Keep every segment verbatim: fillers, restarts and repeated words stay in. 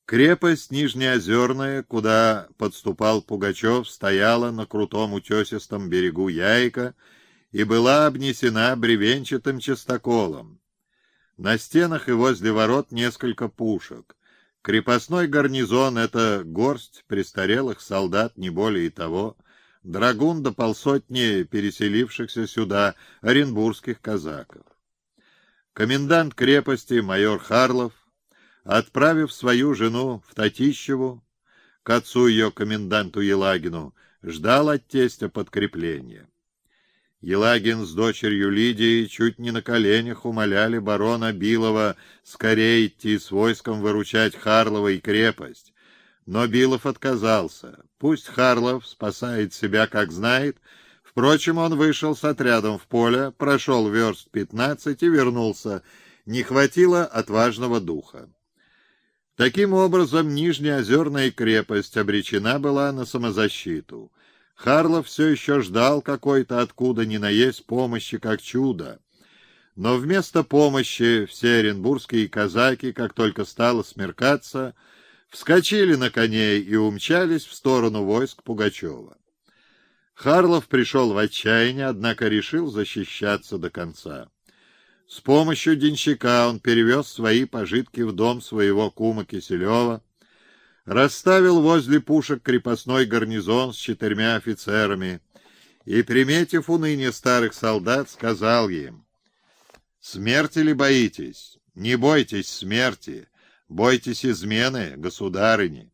Крепость Нижнеозерная, куда подступал Пугачев, стояла на крутом утесистом берегу Яйка и была обнесена бревенчатым частоколом. На стенах и возле ворот несколько пушек. Крепостной гарнизон — это горсть престарелых солдат, не более того, драгун до полсотни переселившихся сюда оренбургских казаков. Комендант крепости майор Харлов, отправив свою жену в Татищеву, к отцу ее, коменданту Елагину, ждал от тестя подкрепления. Елагин с дочерью Лидией чуть не на коленях умоляли барона Билова скорее идти с войском выручать Харлова и крепость. Но Билов отказался. Пусть Харлов спасает себя, как знает. Впрочем, он вышел с отрядом в поле, прошел верст пятнадцать и вернулся. Не хватило отважного духа. Таким образом, Нижнеозерная крепость обречена была на самозащиту. Харлов все еще ждал какой-то откуда ни наесть помощи, как чудо. Но вместо помощи все оренбургские казаки, как только стало смеркаться, вскочили на коней и умчались в сторону войск Пугачева. Харлов пришел в отчаяние, однако решил защищаться до конца. С помощью денщика он перевез свои пожитки в дом своего кума Киселева, расставил возле пушек крепостной гарнизон с четырьмя офицерами и, приметив уныние старых солдат, сказал им: «Смерти ли боитесь? Не бойтесь смерти, бойтесь измены, государыни».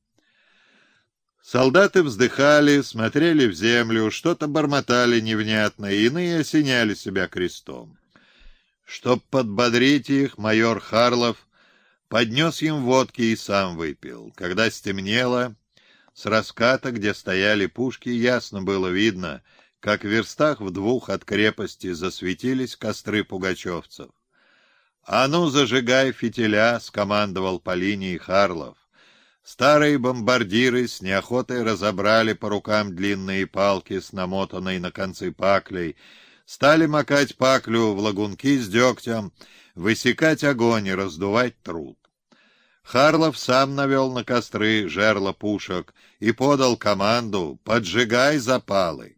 Солдаты вздыхали, смотрели в землю, что-то бормотали невнятно, иные осеняли себя крестом. Чтоб подбодрить их, майор Харлов поднес им водки и сам выпил. Когда стемнело, с раската, где стояли пушки, ясно было видно, как в верстах в двух от крепости засветились костры пугачевцев. «А ну, зажигай фитиля!» — скомандовал по линии Харлов. Старые бомбардиры с неохотой разобрали по рукам длинные палки с намотанной на концы паклей, стали макать паклю в лагунки с дегтем, высекать огонь и раздувать труд. Харлов сам навел на костры жерла пушек и подал команду: «Поджигай запалы».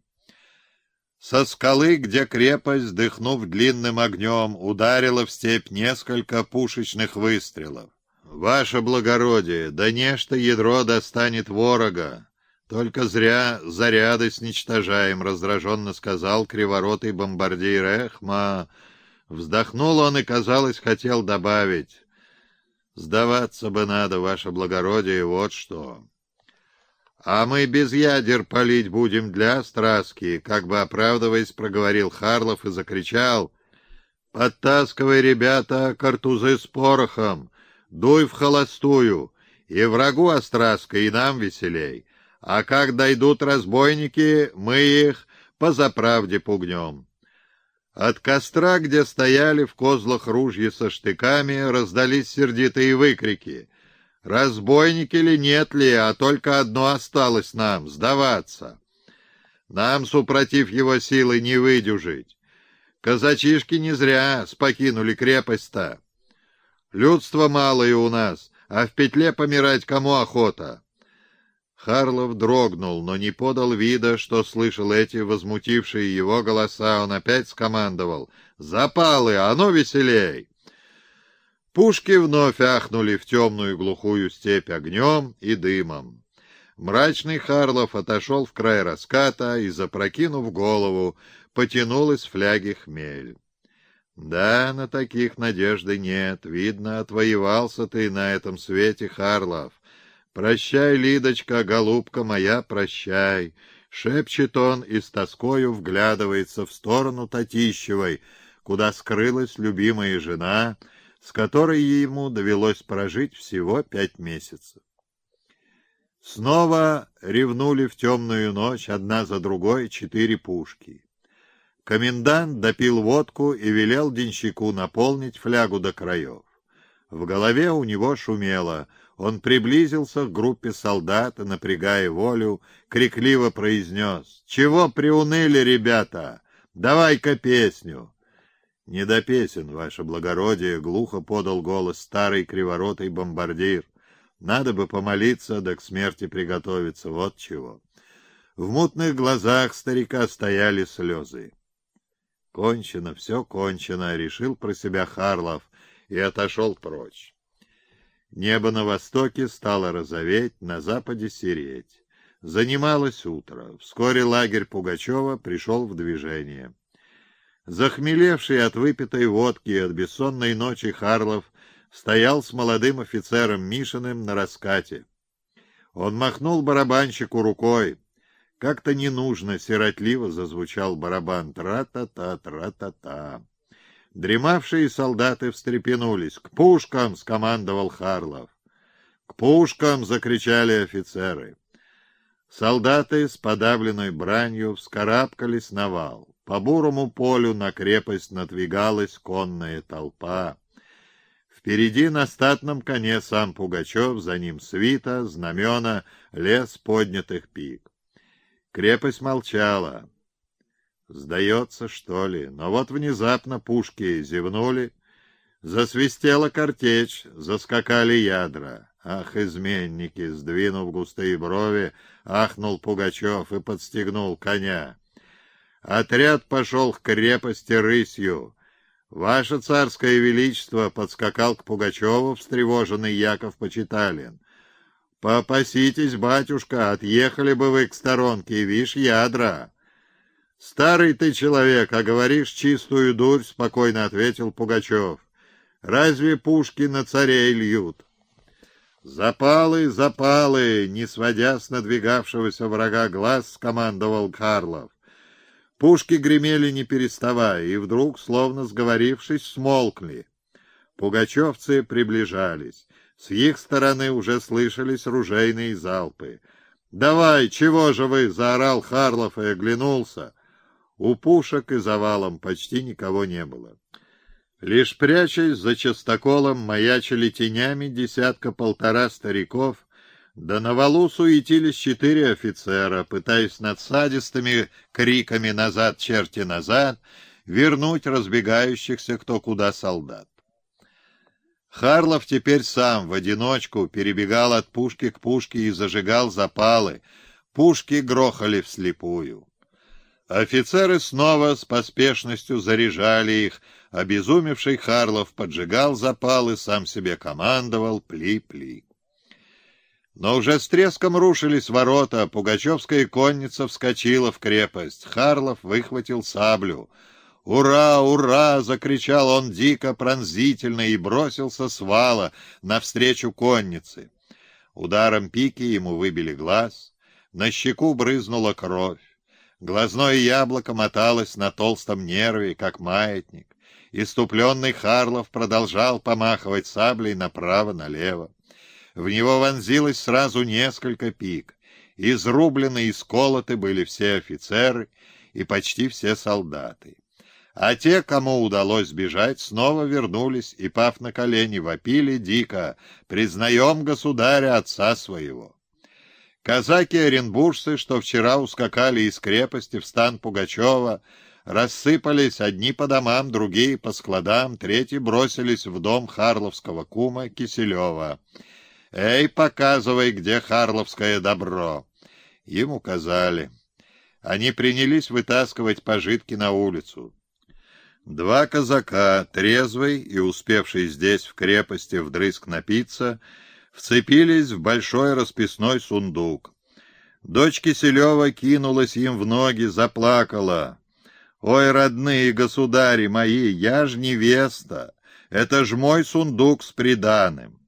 Со скалы, где крепость, дыхнув длинным огнем, ударило в степь несколько пушечных выстрелов. «Ваше благородие, да нечто ядро достанет ворога. Только зря заряды сничтожаем», — раздраженно сказал криворотый бомбардир. «Эхма!» Вздохнул он и, казалось, хотел добавить: «Сдаваться бы надо, ваше благородие, вот что». «А мы без ядер палить будем для страски», — как бы оправдываясь, проговорил Харлов и закричал: «Подтаскивай, ребята, картузы с порохом, дуй в холостую, и врагу остраска, и нам веселей. А как дойдут разбойники, мы их по заправде пугнем». От костра, где стояли в козлах ружья со штыками, раздались сердитые выкрики: «Разбойники ли, нет ли, а только одно осталось нам — сдаваться. Нам, супротив его силы, не выдюжить. Казачишки не зря спокинули крепость-то. Людство малое у нас, а в петле помирать кому охота?» Харлов дрогнул, но не подал вида, что слышал эти возмутившие его голоса. Он опять скомандовал: «Запалы, а ну веселей!» Пушки вновь ахнули в темную глухую степь огнем и дымом. Мрачный Харлов отошел в край раската и, запрокинув голову, потянул из фляги хмель. «Да, на таких надежды нет. Видно, отвоевался ты на этом свете, Харлов. Прощай, Лидочка, голубка моя, прощай!» — шепчет он и с тоскою вглядывается в сторону Татищевой, куда скрылась любимая жена, с которой ему довелось прожить всего пять месяцев. Снова ревнули в темную ночь одна за другой четыре пушки. Комендант допил водку и велел денщику наполнить флягу до краев. В голове у него шумело. Он приблизился к группе солдат и, напрягая волю, крикливо произнес: «Чего приуныли, ребята? Давай-ка песню!» «Не до песен, ваше благородие», — глухо подал голос старый криворотый бомбардир. Надо бы помолиться, да к смерти приготовиться, вот чего. В мутных глазах старика стояли слезы. Кончено, все кончено, решил про себя Харлов и отошел прочь. Небо на востоке стало розоветь, на западе сереть. Занималось утро. Вскоре лагерь Пугачева пришел в движение. Захмелевший от выпитой водки и от бессонной ночи Харлов стоял с молодым офицером Мишиным на раскате. Он махнул барабанщику рукой. Как-то ненужно, сиротливо зазвучал барабан. Тра-та-та, тра-та-та. Дремавшие солдаты встрепенулись. «К пушкам!» — скомандовал Харлов. «К пушкам!» — закричали офицеры. Солдаты с подавленной бранью вскарабкались на вал. По бурому полю на крепость надвигалась конная толпа. Впереди на статном коне сам Пугачев, за ним свита, знамена, лес поднятых пик. Крепость молчала. Сдается, что ли? Но вот внезапно пушки зевнули. Засвистела картечь, заскакали ядра. Ах, изменники! Сдвинув густые брови, ахнул Пугачев и подстегнул коня. Отряд пошел к крепости рысью. «Ваше царское величество!» — подскакал к Пугачеву встревоженный Яков Почиталин. «Попаситесь, батюшка, отъехали бы вы к сторонке, вишь, ядра». «Старый ты человек, а говоришь чистую дурь», — спокойно ответил Пугачев. «Разве пушки на царей льют?» «Запалы, запалы!» — не сводя с надвигавшегося врага глаз, скомандовал Харлов. Пушки гремели не переставая, и вдруг, словно сговорившись, смолкли. Пугачевцы приближались. С их стороны уже слышались ружейные залпы. «Давай, чего же вы?» — заорал Харлов и оглянулся. У пушек и завалом почти никого не было. Лишь прячась за частоколом маячили тенями десятка-полтора стариков, да на валу суетились четыре офицера, пытаясь надсадистыми криками «назад, черти, назад!» вернуть разбегающихся кто куда солдат. Харлов теперь сам в одиночку перебегал от пушки к пушке и зажигал запалы. Пушки грохали вслепую. Офицеры снова с поспешностью заряжали их. Обезумевший Харлов поджигал запалы, сам себе командовал «пли-пли». Но уже с треском рушились ворота, пугачевская конница вскочила в крепость. Харлов выхватил саблю. «Ура! Ура!» — закричал он дико, пронзительно и бросился с вала навстречу коннице. Ударом пики ему выбили глаз, на щеку брызнула кровь. Глазное яблоко моталось на толстом нерве, как маятник. Иступленный Харлов продолжал помахивать саблей направо-налево. В него вонзилось сразу несколько пик. Изрублены и сколоты были все офицеры и почти все солдаты. А те, кому удалось сбежать, снова вернулись и, пав на колени, вопили дико: «Признаем государя, отца своего!» Казаки-оренбуржцы, что вчера ускакали из крепости в стан Пугачева, рассыпались одни по домам, другие по складам, третьи бросились в дом харловского кума Киселева. «Эй, показывай, где харловское добро!» Им указали. Они принялись вытаскивать пожитки на улицу. Два казака, трезвый и успевший здесь в крепости вдрызг напиться, вцепились в большой расписной сундук. Дочь Киселева кинулась им в ноги, заплакала. «Ой, родные государи мои, я ж невеста, это ж мой сундук с приданым».